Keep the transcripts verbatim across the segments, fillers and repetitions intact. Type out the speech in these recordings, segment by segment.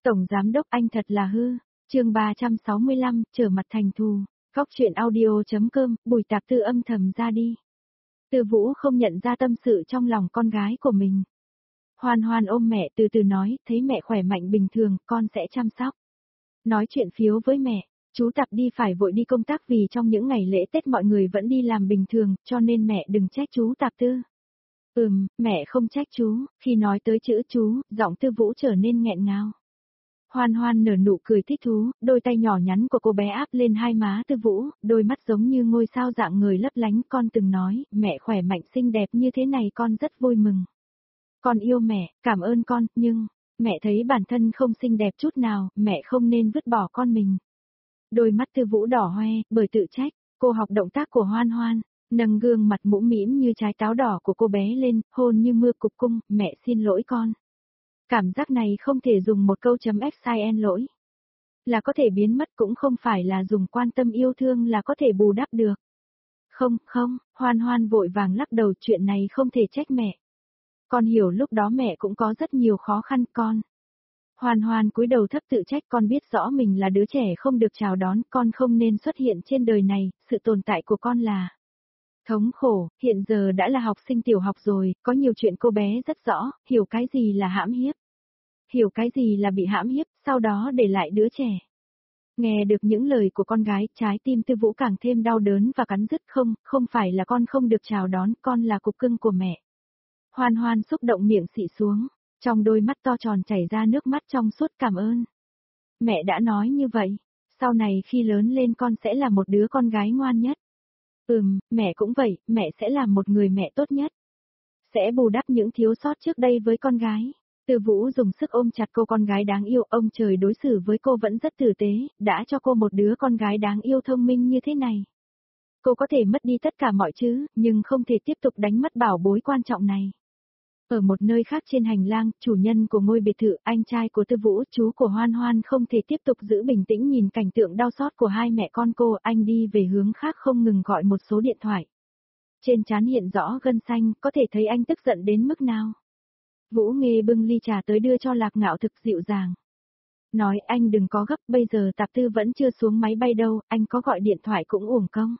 Tổng giám đốc anh thật là hư. Chương ba trăm sáu mươi lăm, trở mặt thành thù. Góc truyện audio.com, Bùi Tạp Tư âm thầm ra đi. Tư Vũ không nhận ra tâm sự trong lòng con gái của mình. Hoan Hoan ôm mẹ từ từ nói, thấy mẹ khỏe mạnh bình thường, con sẽ chăm sóc. Nói chuyện phiếu với mẹ, chú Tạp đi phải vội đi công tác vì trong những ngày lễ Tết mọi người vẫn đi làm bình thường, cho nên mẹ đừng trách chú Tạp Tư. Ừm, mẹ không trách chú, khi nói tới chữ chú, giọng Tư Vũ trở nên nghẹn ngào. Hoan Hoan nở nụ cười thích thú, đôi tay nhỏ nhắn của cô bé áp lên hai má Tư Vũ, đôi mắt giống như ngôi sao dạng người lấp lánh. Con từng nói, mẹ khỏe mạnh xinh đẹp như thế này con rất vui mừng. Con yêu mẹ, cảm ơn con, nhưng, mẹ thấy bản thân không xinh đẹp chút nào, mẹ không nên vứt bỏ con mình. Đôi mắt Tư Vũ đỏ hoe, bởi tự trách, cô học động tác của Hoan Hoan, nâng gương mặt mũm mĩm như trái táo đỏ của cô bé lên, hôn như mưa cục cung, mẹ xin lỗi con. Cảm giác này không thể dùng một câu chấm xin lỗi là có thể biến mất, cũng không phải là dùng quan tâm yêu thương là có thể bù đắp được. Không, không, Hoan Hoan vội vàng lắc đầu, chuyện này không thể trách mẹ. Con hiểu lúc đó mẹ cũng có rất nhiều khó khăn con. Hoan Hoan cúi đầu thấp tự trách, con biết rõ mình là đứa trẻ không được chào đón, con không nên xuất hiện trên đời này, sự tồn tại của con là thống khổ. Hiện giờ đã là học sinh tiểu học rồi, có nhiều chuyện cô bé rất rõ, hiểu cái gì là hãm hiếp. Hiểu cái gì là bị hãm hiếp, sau đó để lại đứa trẻ. Nghe được những lời của con gái, trái tim Tư Vũ càng thêm đau đớn và cắn rứt. Không, không phải là con không được chào đón, con là cục cưng của mẹ. Hoan Hoan xúc động miệng xị xuống, trong đôi mắt to tròn chảy ra nước mắt trong suốt. Cảm ơn. Mẹ đã nói như vậy, sau này khi lớn lên con sẽ là một đứa con gái ngoan nhất. Ừm, mẹ cũng vậy, mẹ sẽ là một người mẹ tốt nhất. Sẽ bù đắp những thiếu sót trước đây với con gái. Tư Vũ dùng sức ôm chặt cô con gái đáng yêu, ông trời đối xử với cô vẫn rất tử tế, đã cho cô một đứa con gái đáng yêu thông minh như thế này. Cô có thể mất đi tất cả mọi thứ, nhưng không thể tiếp tục đánh mất bảo bối quan trọng này. Ở một nơi khác trên hành lang, chủ nhân của ngôi biệt thự, anh trai của Tư Vũ, chú của Hoan Hoan không thể tiếp tục giữ bình tĩnh nhìn cảnh tượng đau xót của hai mẹ con cô, anh đi về hướng khác không ngừng gọi một số điện thoại. Trên trán hiện rõ gân xanh, có thể thấy anh tức giận đến mức nào. Vũ Nghê bưng ly trà tới đưa cho Lạc Ngạo Thực dịu dàng. Nói anh đừng có gấp, bây giờ Tạp Tư vẫn chưa xuống máy bay đâu, anh có gọi điện thoại cũng uổng công.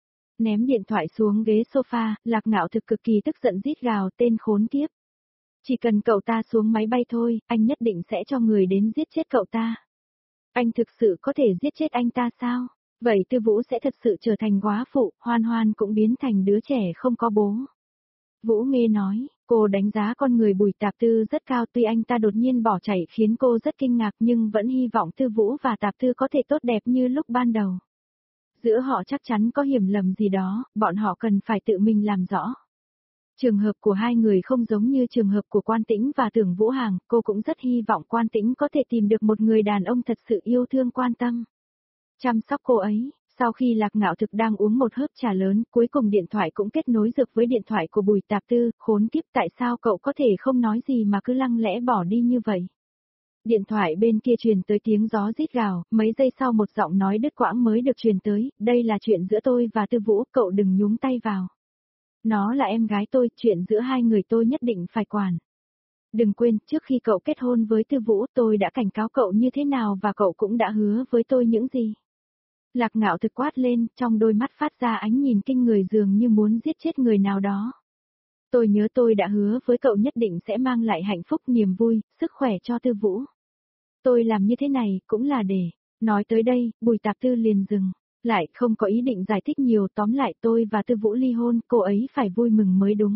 Ném điện thoại xuống ghế sofa, Lạc Ngạo Thực cực kỳ tức giận rít gào, tên khốn kiếp. Chỉ cần cậu ta xuống máy bay thôi, anh nhất định sẽ cho người đến giết chết cậu ta. Anh thực sự có thể giết chết anh ta sao? Vậy Tư Vũ sẽ thật sự trở thành góa phụ, Hoan Hoan cũng biến thành đứa trẻ không có bố. Vũ Nghê nói, cô đánh giá con người Bùi Tạp Tư rất cao, tuy anh ta đột nhiên bỏ chạy khiến cô rất kinh ngạc nhưng vẫn hy vọng Tư Vũ và Tạp Tư có thể tốt đẹp như lúc ban đầu. Giữa họ chắc chắn có hiểu lầm gì đó, bọn họ cần phải tự mình làm rõ. Trường hợp của hai người không giống như trường hợp của Quan Tĩnh và Tưởng Vũ Hàng, cô cũng rất hy vọng Quan Tĩnh có thể tìm được một người đàn ông thật sự yêu thương quan tâm. Chăm sóc cô ấy. Sau khi Lạc Ngạo Thực đang uống một hớp trà lớn, cuối cùng điện thoại cũng kết nối được với điện thoại của Bùi Tạp Tư, khốn kiếp, tại sao cậu có thể không nói gì mà cứ lăng lẽ bỏ đi như vậy. Điện thoại bên kia truyền tới tiếng gió rít gào, mấy giây sau một giọng nói đứt quãng mới được truyền tới, đây là chuyện giữa tôi và Tư Vũ, cậu đừng nhúng tay vào. Nó là em gái tôi, chuyện giữa hai người tôi nhất định phải quản. Đừng quên, trước khi cậu kết hôn với Tư Vũ tôi đã cảnh cáo cậu như thế nào và cậu cũng đã hứa với tôi những gì. Lạc Ngạo Thực quát lên, trong đôi mắt phát ra ánh nhìn kinh người dường như muốn giết chết người nào đó. Tôi nhớ tôi đã hứa với cậu nhất định sẽ mang lại hạnh phúc, niềm vui, sức khỏe cho Tư Vũ. Tôi làm như thế này cũng là để, nói tới đây, Bùi Tạp Tư liền dừng, lại không có ý định giải thích nhiều, tóm lại tôi và Tư Vũ ly hôn, cô ấy phải vui mừng mới đúng.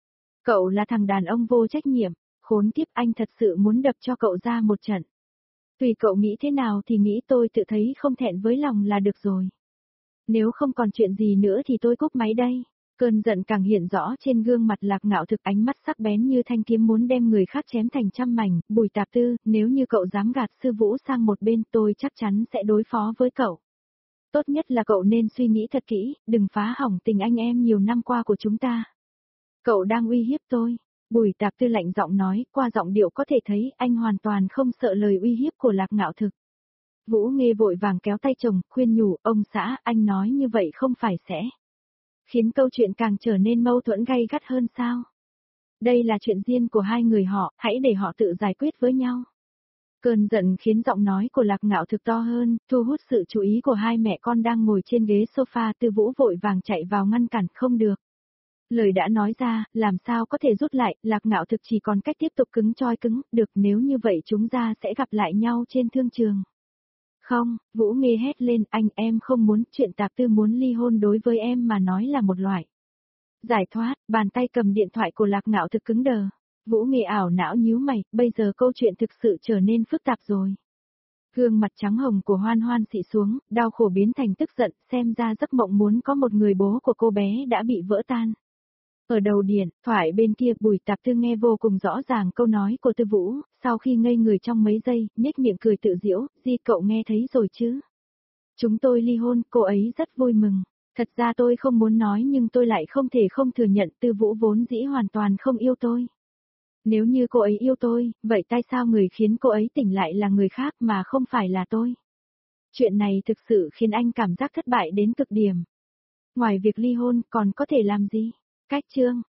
Cậu là thằng đàn ông vô trách nhiệm, khốn kiếp, anh thật sự muốn đập cho cậu ra một trận. Tùy cậu nghĩ thế nào thì nghĩ, tôi tự thấy không thẹn với lòng là được rồi. Nếu không còn chuyện gì nữa thì tôi cúp máy đây. Cơn giận càng hiện rõ trên gương mặt Lạc Ngạo Thực, ánh mắt sắc bén như thanh kiếm muốn đem người khác chém thành trăm mảnh. Bùi Tạp Tư, nếu như cậu dám gạt Sư Vũ sang một bên tôi chắc chắn sẽ đối phó với cậu. Tốt nhất là cậu nên suy nghĩ thật kỹ, đừng phá hỏng tình anh em nhiều năm qua của chúng ta. Cậu đang uy hiếp tôi. Bùi Tạp Tư lạnh giọng nói, qua giọng điệu có thể thấy anh hoàn toàn không sợ lời uy hiếp của Lạc Ngạo Thực. Vũ Nghê vội vàng kéo tay chồng, khuyên nhủ, ông xã, anh nói như vậy không phải sẽ khiến câu chuyện càng trở nên mâu thuẫn gay gắt hơn sao? Đây là chuyện riêng của hai người họ, hãy để họ tự giải quyết với nhau. Cơn giận khiến giọng nói của Lạc Ngạo Thực to hơn, thu hút sự chú ý của hai mẹ con đang ngồi trên ghế sofa. Tư Vũ vội vàng chạy vào ngăn cản, không được. Lời đã nói ra, làm sao có thể rút lại, Lạc Ngạo Thực chỉ còn cách tiếp tục cứng choi cứng, được, nếu như vậy chúng ta sẽ gặp lại nhau trên thương trường. Không, Vũ Nghê hét lên, anh em không muốn, chuyện Tạp Tư muốn ly hôn đối với em mà nói là một loại giải thoát. Bàn tay cầm điện thoại của Lạc Ngạo Thực cứng đờ. Vũ Nghê ảo não nhíu mày, bây giờ câu chuyện thực sự trở nên phức tạp rồi. Gương mặt trắng hồng của Hoan Hoan xị xuống, đau khổ biến thành tức giận, xem ra giấc mộng muốn có một người bố của cô bé đã bị vỡ tan. Ở đầu điện, thoại bên kia Bùi Tạp Tư nghe vô cùng rõ ràng câu nói của Tư Vũ, sau khi ngây người trong mấy giây, nhếch miệng cười tự giễu, Di cậu nghe thấy rồi chứ? Chúng tôi ly hôn, cô ấy rất vui mừng. Thật ra tôi không muốn nói nhưng tôi lại không thể không thừa nhận Tư Vũ vốn dĩ hoàn toàn không yêu tôi. Nếu như cô ấy yêu tôi, vậy tại sao người khiến cô ấy tỉnh lại là người khác mà không phải là tôi? Chuyện này thực sự khiến anh cảm giác thất bại đến cực điểm. Ngoài việc ly hôn còn có thể làm gì? Cách chương,